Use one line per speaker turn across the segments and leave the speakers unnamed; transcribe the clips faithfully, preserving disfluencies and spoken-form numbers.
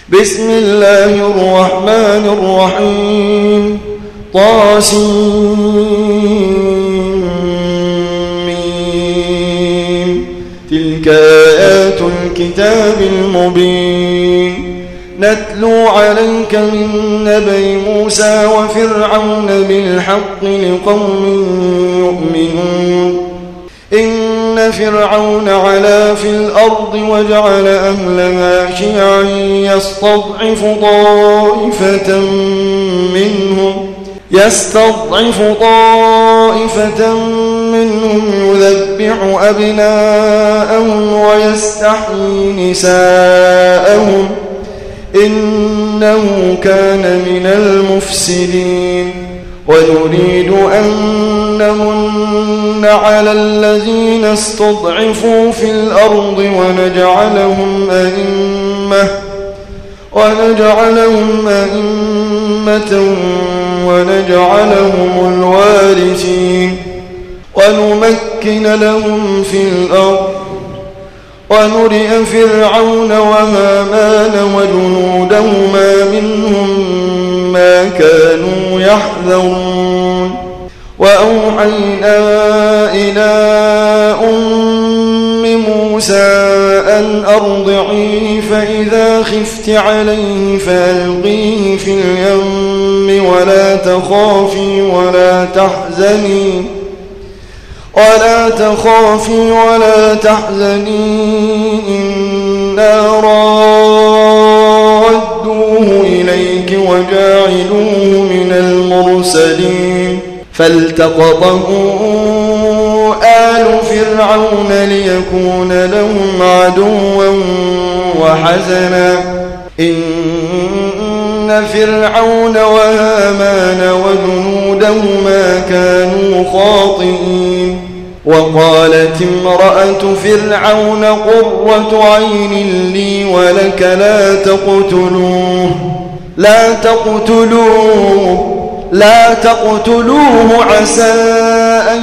بسم الله الرحمن الرحيم طاسين تلك آيات الكتاب المبين نتلو عليك من نبي موسى وفرعون بالحق لقوم يؤمنون إن فرعون علا في الأرض وجعل أهلها شيعا يستضعف طائفة منهم يستضعف طائفة منهم يذبح أبناءهم ويستحيي نساءهم إنه كان من المفسدين ونريد أن نمن على الذين استضعفوا في الأرض ونجعلهم أئمة ونجعلهم أئمة ونجعلهم الوارثين ونمكن لهم في الأرض ونرئ فرعون وهامان وجنودهما منهم ما كانوا يحذرون وأوحينا إلى أم موسى أن أرضعيه فإذا خفت عليه فألقيه في اليم ولا تخافي ولا تحزني ولا تخافي ولا تحزني إنا رادوه إليك وجاعلوه من المرسلين فالتقطه آل فرعون ليكون لهم عدوا وحزنا إن فرعون وهامان وجنودهما كانوا خاطئين وقالت امرأة فرعون قرة عين لي ولك لا تقتلوه لا تقتلوه لا تقتلوه عسى أن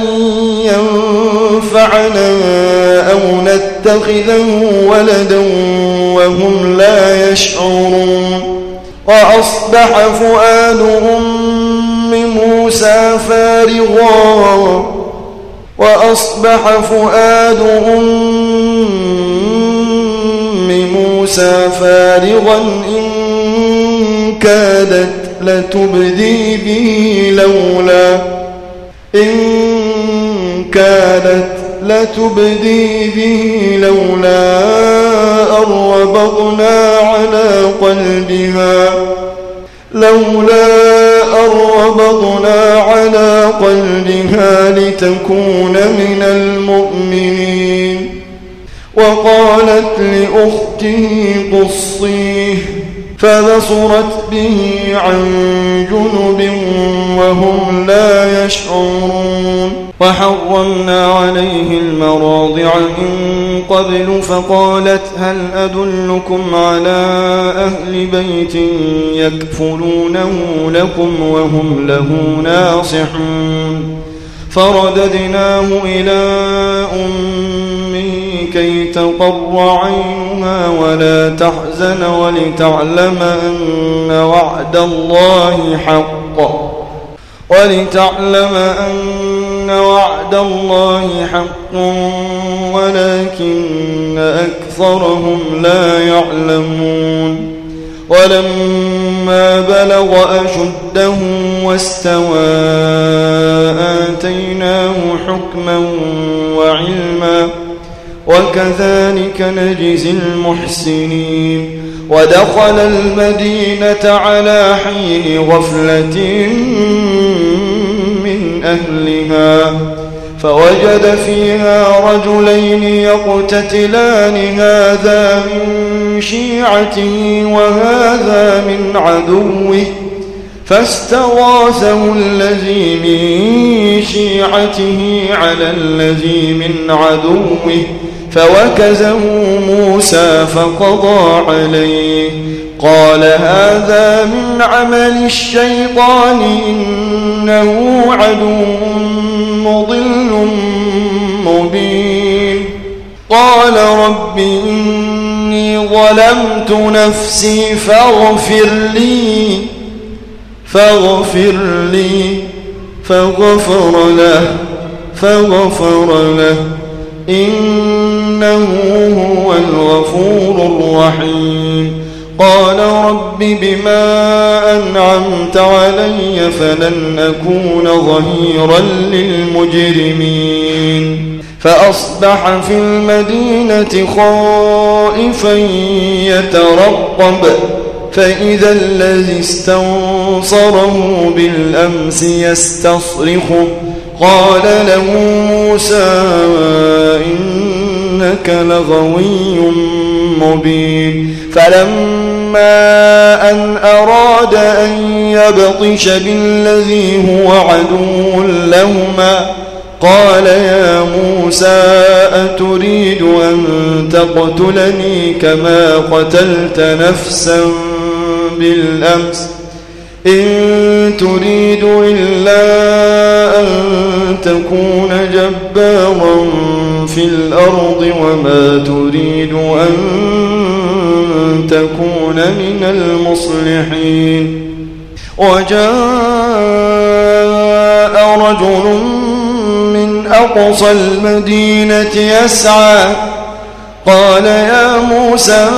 ينفعنا أو نتخذه ولدا وهم لا يشعرون وأصبح فؤاد أم موسى فارغا وأصبح فؤاد أم موسى فارغا إن كادت لتبدي به لولا إن كادت لتبدي به لولا أن ربطنا على قلبها لولا أن ربطنا على قلبها لتكون من المؤمنين وقالت لأخته قصيه فبصرت به عن جنب وهم لا يشعرون وحرمنا عليه المراضع من قبل فقالت هل أدلكم على أهل بيت يكفلونه لكم وهم له ناصحون فرددناه إلى أمه كي تقر عينها ولا تحزن ولتعلم أن وعد الله حق ولتعلم أن وعد الله حق ولكن أكثرهم لا يعلمون ولما بلغ أشده واستوى آتيناه حكما وعلما وكذلك نجزي المحسنين ودخل المدينة على حين غفلة من أهلها فوجد فيها رجلين يقتتلان هذا من شيعته وهذا من عدوه فاستغاثه الذي من شيعته على الذي من عدوه فوكزه موسى فقضى عليه قال هذا من عمل الشيطان إنه عدو مضل مبين قال رب إني إني ظلمت نفسي فاغفر لي فاغفر لي فغفر له فغفر له إنه هو الغفور الرحيم. قال رب بما أنعمت علي فلن أكون ظهيرا للمجرمين. فأصبح في المدينة خائفا يترقب فإذا الذي استنصره بالأمس يستصرخه قال له موسى إنك لغوي مبين. فلما أن أراد أن يبطش بالذي هو عدو لهما قال يا موسى أتريد أن تقتلني كما قتلت نفسا بالأمس إن تريد إلا أن تكون جبارا في الأرض وما تريد أن تكون من المصلحين. وجاء رجل من أقصى المدينة يسعى قال يا موسى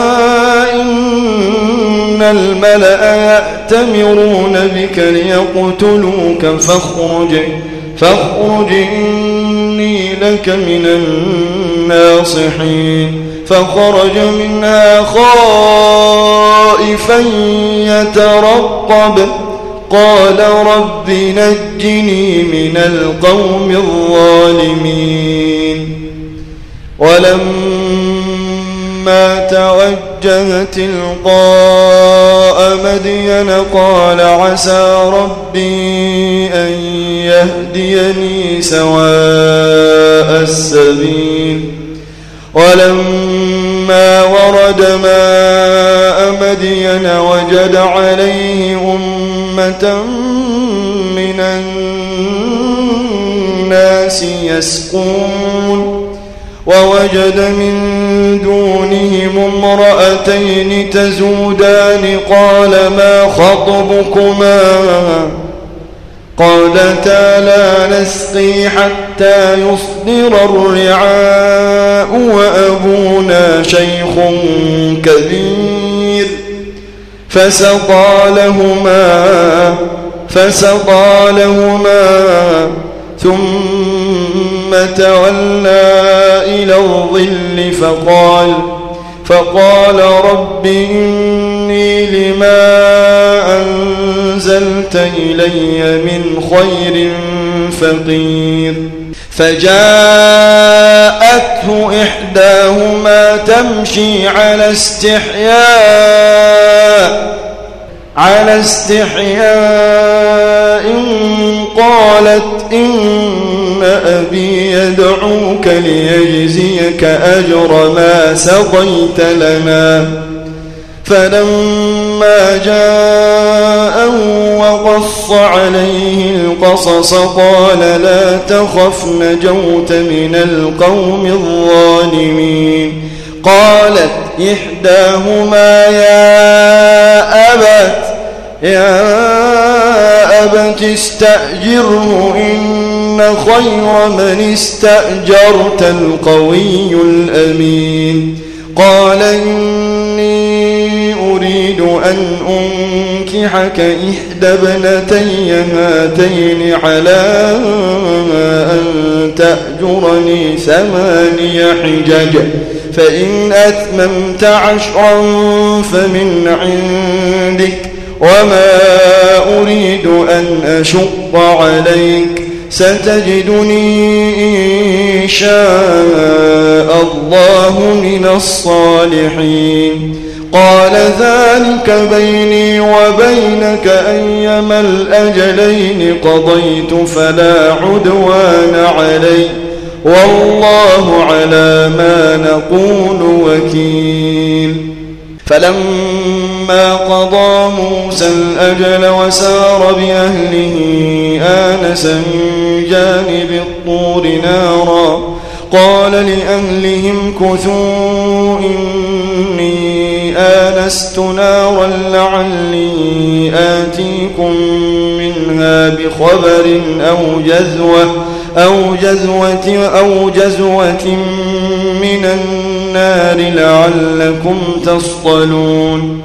إن الملأ يأتمرون بك ليقتلوك فاخرج فاخرج إني لك من الناصحين. فخرج منها خائفا يترقب قال رب نجني من القوم الظالمين. ولما توجه تلقاء مدين قال عسى ربي أن يهديني سواء السبيل. ولما ورد ماء مدين وجد عليه أمة من الناس يسقون ووجد من دونهم امرأتين تزودان قال ما خطبكما قالتا لا نسقي حتى يصدر الرعاء وأبونا شيخ كبير فسقى لهما فسقى لهما ثم تولى إلى الظل فقال فقال رب إني لما أنزلت إلي من خير فقير. فجاءته إحداهما تمشي على استحياء على استحياء قالت إن أبي يدعوك ليجزيك أجر ما سقيت لنا. فلما جاءه وقص عليه القصص قال لا تخف نجوت من القوم الظالمين. قالت إحداهما يا أبت يا أبت استأجره إن خير من استأجرت القوي الأمين. قال إني أريد أن أنكحك إحدى ابنتي هاتين على أن تأجرني ثماني حجج فإن أتممت عشرا فمن عندك وما أريد أن أشق عليك ستجدني إن شاء الله من الصالحين. قال ذلك بيني وبينك أيما الأجلين قضيت فلا عدوان علي والله على ما نقول وكيل. فلما قضى موسى الأجل وسار بأهله آنس من جانب الطور نارا قال لأهلهم كثوا إني آنست نارا لعلي آتيكم منها بخبر أو جذوة أو جذوة أو جذوة من النار لعلكم تصطلون.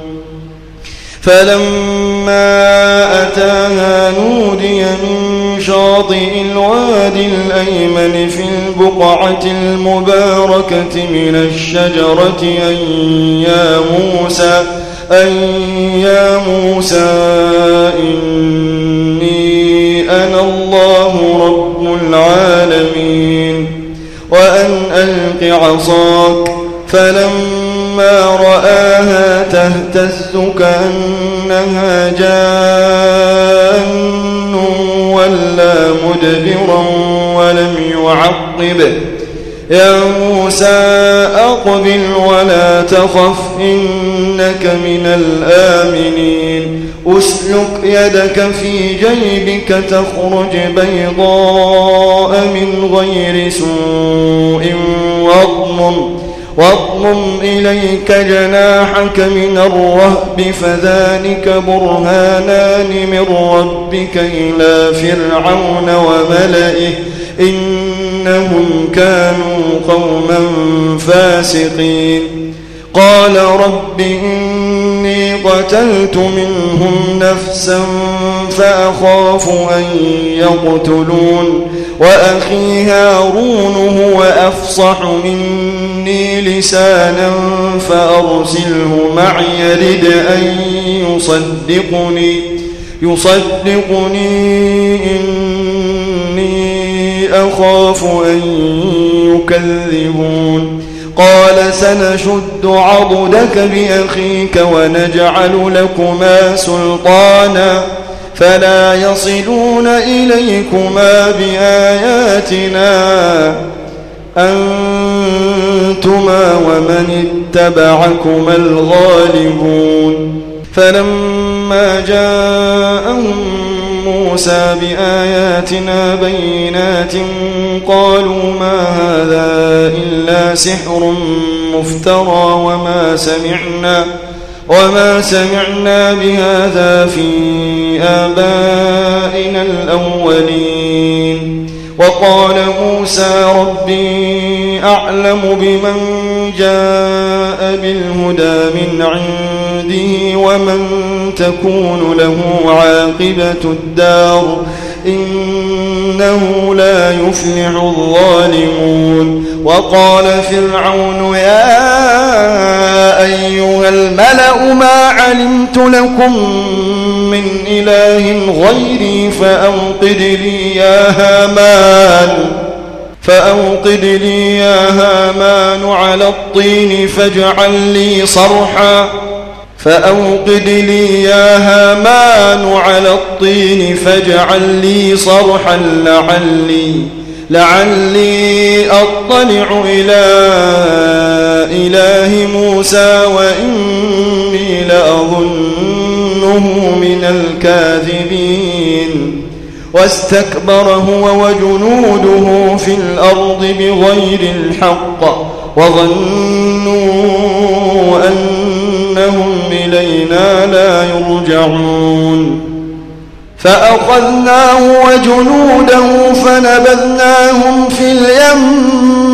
فلما أتاها نودي من شاطئ الوادي الأيمن في البقعة المباركة من الشجرة أن يا موسى أن يا موسى إني أنا الله رب العالمين وأن ألق عصاك. فلما رآها تهتز كأنها جان ولا مدبرا ولم يعقب. يا موسى أقبل ولا تخف إنك من الآمنين. أسلك يدك في جيبك تخرج بيضاء من غير سوء واضمم واضمم إليك جناحك من الرهب فذلك برهانان من ربك إلى فرعون وملئه إنهم كانوا قوما فاسقين. قال رب إني قتلت منهم نفسا فأخاف أن يقتلون وأخي هارون هو أفصح مني لسانا فأرسله معي يرد أن يصدقني يصدقني إني أخاف أن يكذبون. قال سنشد عضدك بأخيك ونجعل لكما سلطانا فلا يصلون إليكما بآياتنا أنتما ومن اتبعكما الغالبون. فلما جاءهم موسى بآياتنا بينات قالوا ما هذا إلا سحر مفترى وما سمعنا وما سمعنا بهذا في آبائنا الأولين. وقال موسى ربي أعلم بمن جاء بالهدى من عنده ومن تكون له عاقبة الدار إنه لا يفلح الظالمون. وقال فرعون يا أيها الملأ ما علمت لكم من إله غيري فأوقد لي يا هامان فأوقد لي يا هامان على الطين فاجعل لي صرحا فأوقد لي يا هامان على الطين فاجعل لي صرحا لعلي لعلي أطلع إلى إله موسى وإني لأظنه من الكاذبين. واستكبر هو وجنوده في الأرض بغير الحق وظنوا أنهم إلينا لا يرجعون. فأخذناه وجنوده فنبذناهم في اليم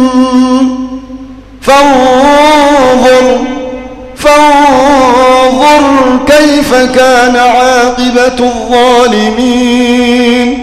فانظر فانظر كيف كان عاقبة الظالمين.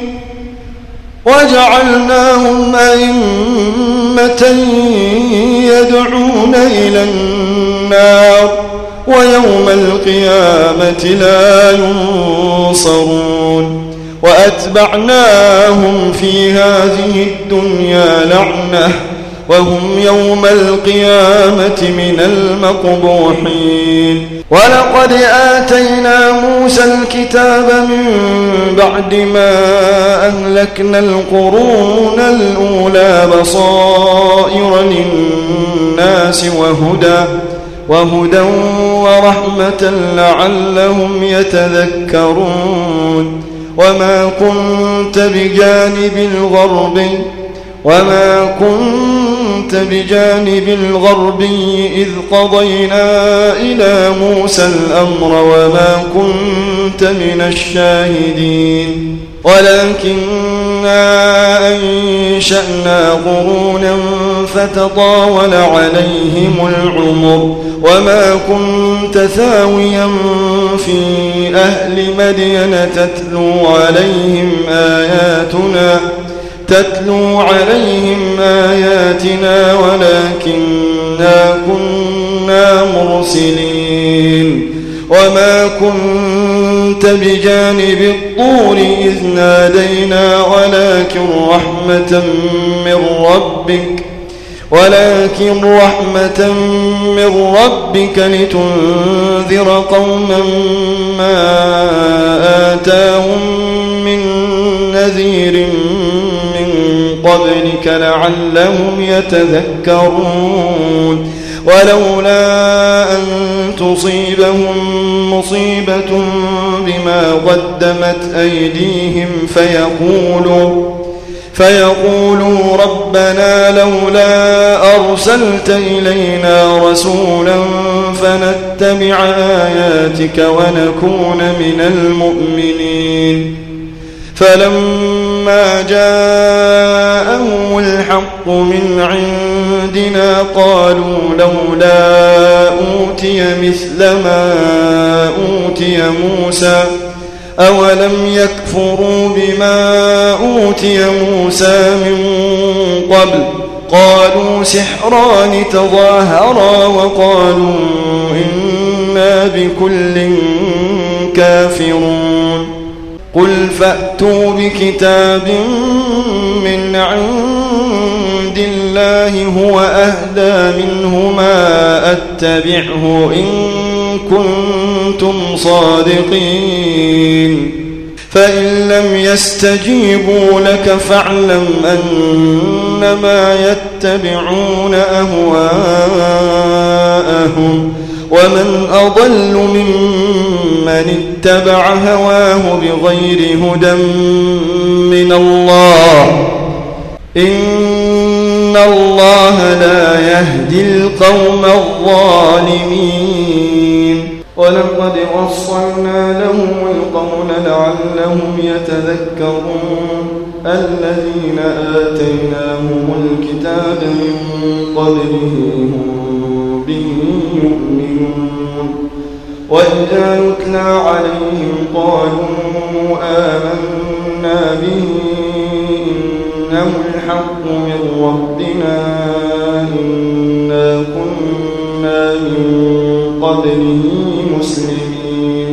وجعلناهم أئمة يدعون إلى النار ويوم القيامة لا ينصرون. وأتبعناهم في هذه الدنيا لعنة وهم يوم القيامة من المقبوحين. ولقد آتينا موسى الكتاب من بعد ما أهلكنا القرون الأولى بصائر للناس وهدى وهدى ورحمة لعلهم يتذكرون. وما كنت بجانب الغرب وما كنت كنت بجانب الغربي إذ قضينا إلى موسى الأمر وما كنت من الشاهدين ولكننا أنشأنا قرونا فتطاول عليهم العمر وما كنت ثاويا في أهل مدين تتلو عليهم آياتنا تتلو عليهم آياتنا ولكننا كنا مرسلين وما كنت بجانب الطور إذ نادينا ولكن رحمة من ربك ولكن رحمة من ربك لتنذر قوما ما آتاهم من نذير من قبلك لعلهم يتذكرون ولولا أن تصيبهم مصيبة بما قدمت أيديهم فيقولوا فيقولوا ربنا لولا أرسلت إلينا رسولا فنتبع آياتك ونكون من المؤمنين فلما جاءهم الحق من عندنا قالوا لولا أوتي مثل ما أوتي موسى أولم يكفروا بما أوتي موسى من قبل قالوا سحران تظاهرا وقالوا إنا بكل كافرون قل فأتوا بكتاب من عند الله هو أهدى منهما أتبعه إن كنتم صادقين فإن لم يستجيبوا لك فاعلم أنما يتبعون أهواءهم ومن أضل ممن اتبع هواه بغير هدى من الله إن الله لا يهدي القوم الظالمين ولقد وصلنا لهم القول لعلهم يتذكرون الذين آتيناهم الكتاب من قبله هم به يؤمنون وإذا يتلى عليهم قالوا آمنا به إنه الحق من ربنا إنا كنا من قبله مسلمين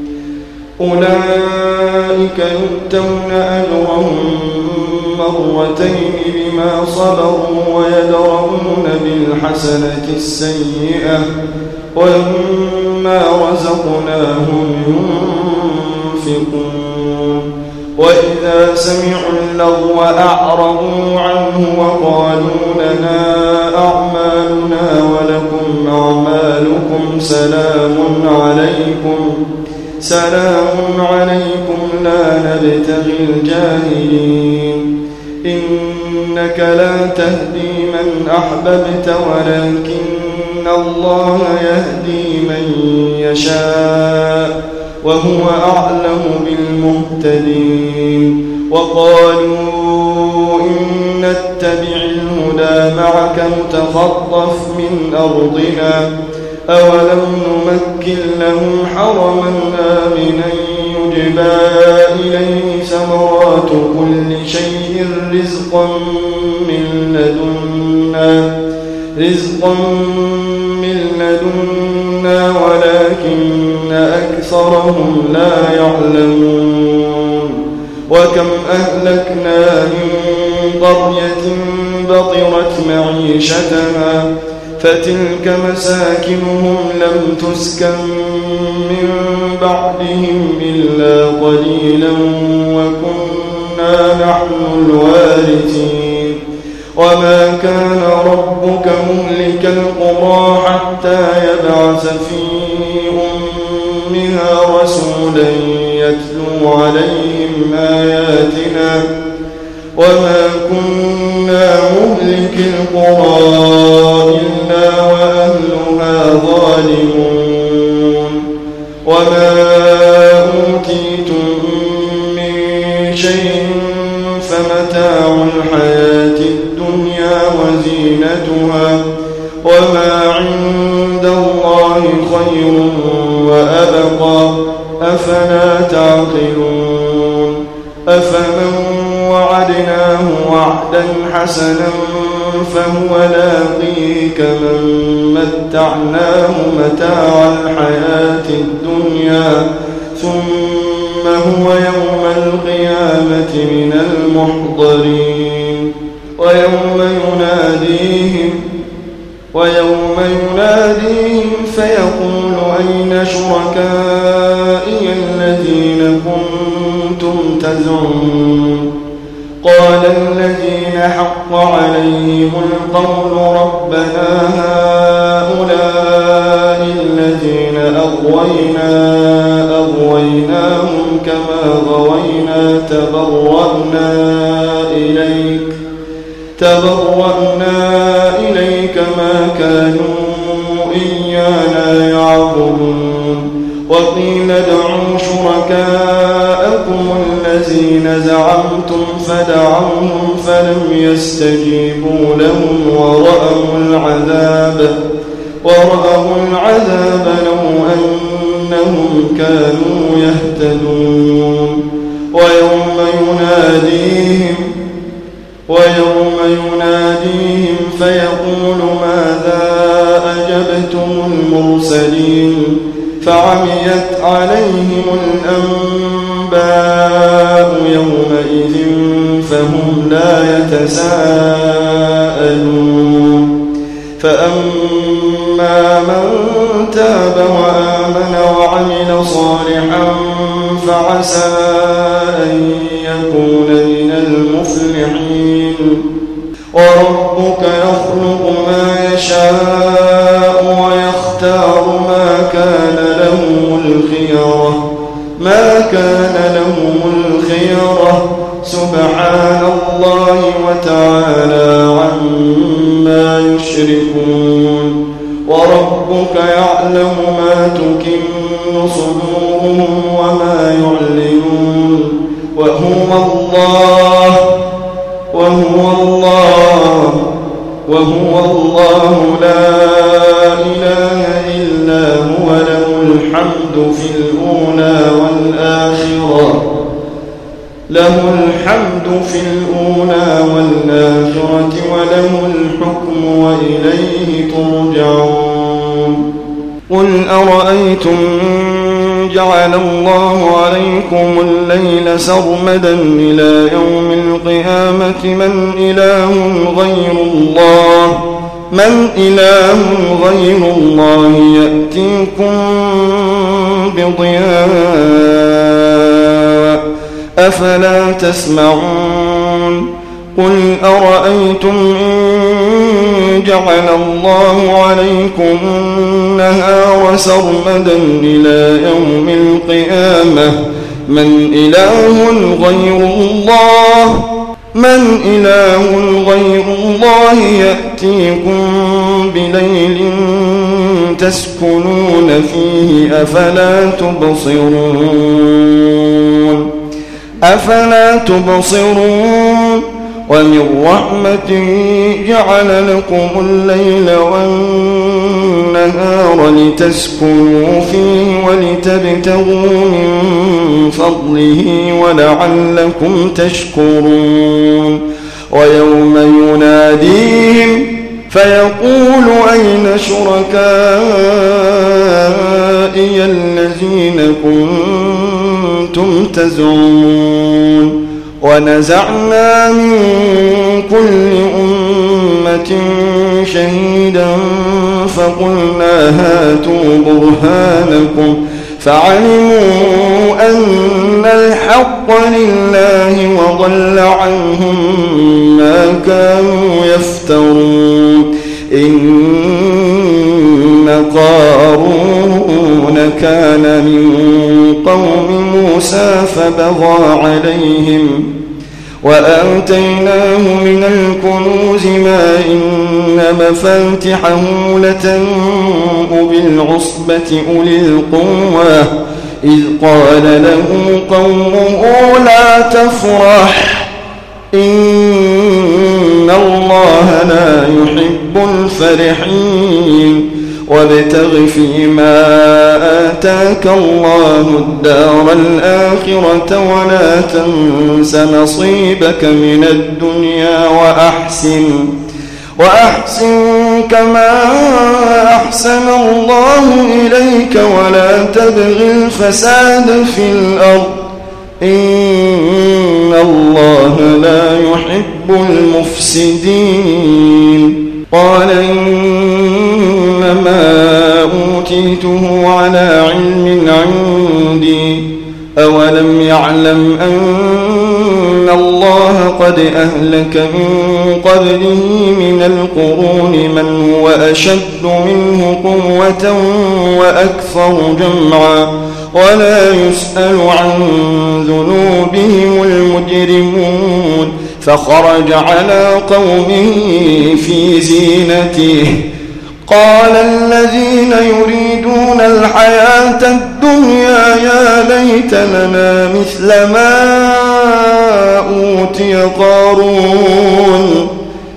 أولئك يؤتون أجرهم مرتين بما صبروا ويدرؤون بالحسنة السيئة ومما رزقناهم ينفقون وإذا سمعوا اللغو أعرضوا عنه وقالوا لنا أعمالنا ولكم أعمالكم سلام عليكم سلام عليكم لا نبتغي الجاهلين إنك لا تهدي من أحببت ولكن الله يهدي من يشاء وهو أعلم بالمهتدين وقالوا إن نتبع الهدى معك نتخطف من أرضنا أولم نمكن لهم حرما آمنا يجبى إليه ثمرات كل شيء رزقا من لدنا رزقا من لدنا ولكن أكثرهم لا يعلمون وكم أهلكنا من قرية بطرت معيشتها فتلك مساكنهم لم تسكن من بعدهم إلا قليلا وكنا نحن الوارثين وما كان ربك مهلك القرى حتى يبعث في أمها رسولا يتلو عليهم آياتنا وما كنا مهلك القرى إلا وأهلها ظالمون وما أوتيتم من شيء فمتاع الحياة الدنيا وزينتها وما عند الله خير وأبقى أفلا تعقلون أفمن وعدناه وعدا حسنا فهو لاقيه كمن متعناه متاع الحياة الدنيا ثم هو يوم القيامة من المحضرين ويوم يناديهم ويوم يناديهم فيقول أين شركائي الذين كنتم تزعمون قال الذين حق عليهم القول ربنا هؤلاء الذين أغوينا أغويناهم كما غوينا تبرأنا إليك تبرأنا إليك ما كانوا إيانا يعبدون وقيل ادعوا شركاءكم الذين زعمتم فدعوهم فلم يستجيبوا لهم ورأوا العذاب ورأوا العذاب لو أنهم كانوا يهتدون ويوم يناديهم ويوم يناديهم فيقول ماذا أجبتم المرسلين فعميت عليهم الأنباء يومئذ فهم لا يتساءلون فأما من تاب وآمن وعمل صالحا فعسى أن يكون من المفلحين وربك يخلق ما يشاء ويختار ما كان لهم الخيرة ما كان لهم الخيرة سبحان الله وتعالى عما يشركون وربك يعلم ما تكن صدورهم وما يعلنون وهو الله وهو الله وهو الله لا إله إلا هو له الحمد في الأولى والآخرة له الحمد في الأولى والآخرة وله الحكم وإليه ترجعون قل أرأيتم جعل الله عليكم الليل سرمدا إلى يوم القيامة من إله غير الله من إله غير الله يأتيكم بضياء أفلا تسمعون قل أرأيتم إن جعل الله عليكم النهار سرمدا إلى يوم القيامة من إله غير الله من إله غير الله يأتيكم بليل تسكنون فيه أفلا تبصرون أفلا تبصرون ومن رحمته جعل لكم الليل والنهار لتسكنوا فيه ولتبتغوا من فضله ولعلكم تشكرون ويوم يناديهم فيقول أين شركائي الذين كنتم تزعمون ونزعنا من كل أمة شهيدا فقلنا هاتوا برهانكم فعلموا أن الحق لله وضل عنهم ما كانوا يفترون إن قارون كان من قوم موسى فبغى عليهم وآتيناه من الكنوز ما إن مفاتحه لتنوء بالعصبة أولي القوة إذ قال له قومه لا تفرح إن الله لا يحب الفرحين وابتغ فيما آتاك الله الدار الآخرة ولا تنس نصيبك من الدنيا وأحسن وأحسن كما أحسن الله إليك ولا تبغ الفساد في الأرض إن الله لا يحب المفسدين قال إنما أوتيته على علم عندي أولم يعلم أن الله قد أهلك من قبله من القرون من هو أشد منه قوة وأكثر جمعا ولا يسأل عن ذنوبهم المجرمون فخرج على قومه في زينته قال الذين يريدون الحياة الدنيا يا ليت لنا مثل ما أوتي قارون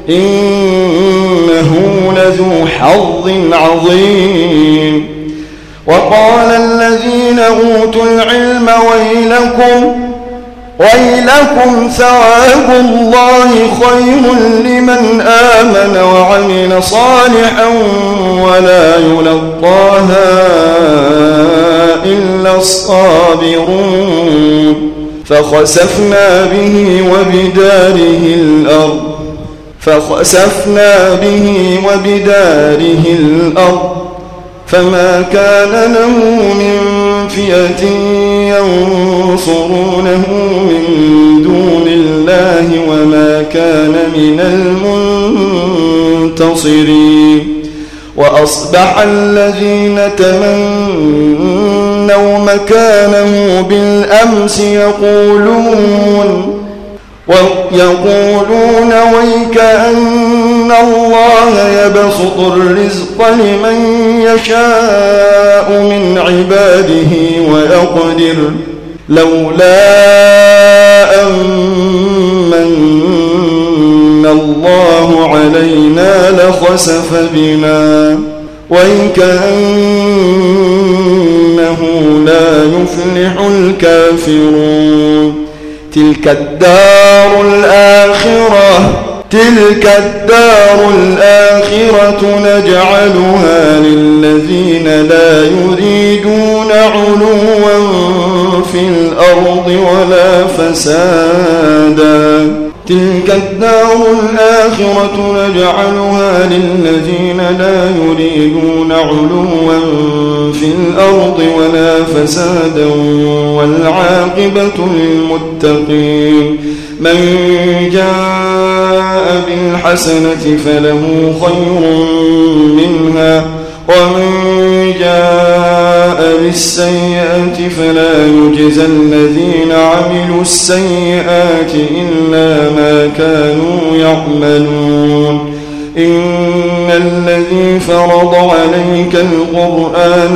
إنه لذو حظ عظيم وقال الذين أوتوا العلم ويلكم ويلكم ثواب الله خير لمن آمن وعمل صالحا ولا يلقاها إلا الصابرون فخسفنا به وبداره الأرض فخسفنا به وبداره الأرض فما كان له من فئة ينصرونه من دون الله وما كان من المنتصرين وأصبح الذين تمنوا مكانه بالأمس يقولون ويقولون ويكأن الله يبسط الرزق لمن يشاء من عباده ويقدر لولا أمن الله علينا لخسف بنا ويكأنه لا يفلح الكافرون تلك الدار الآخرة تلك الدار الآخرة نجعلها للذين لا يريدون علوا في الأرض ولا فسادا تلك الدار الآخرة نجعلها للذين لا يريدون علوا في الأرض ولا فسادا والعاقبة للمتقين من جاء بالحسنة فله خير منها ومن جاء بالسيئة فلا يجزى الذين عملوا السيئات إلا ما كانوا يعملون إن الذي فرض عليك القرآن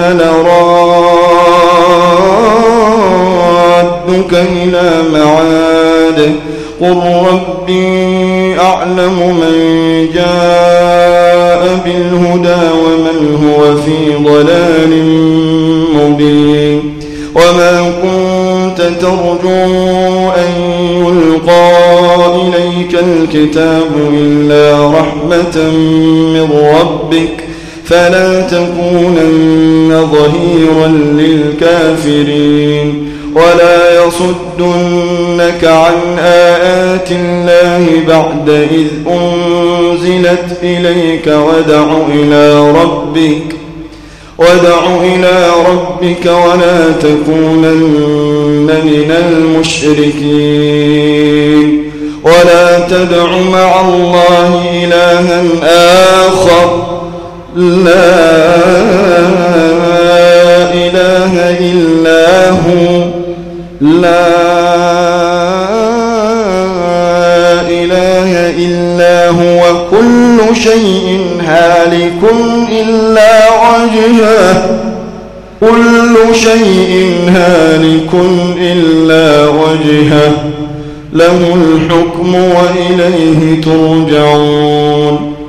لرادك إلى معاد قل ربي أعلم من جاء بالهدى ومن هو في ضلال مبين وما كنت ترجو أن يلقى إليك الكتاب إلا رحمة من ربك فلا تكونن ظهيرا للكافرين ولا يصدنك عن آيات الله بعد إذ أنزلت إليك ودع إلى ربك ودع إلى ربك ولا تكونن من المشركين ولا تدع مع الله إلها آخر لا إله إلا هو لا شيء هالك إلا وجهه كل شيء هالك إلا وجهه له الحكم وإليه ترجعون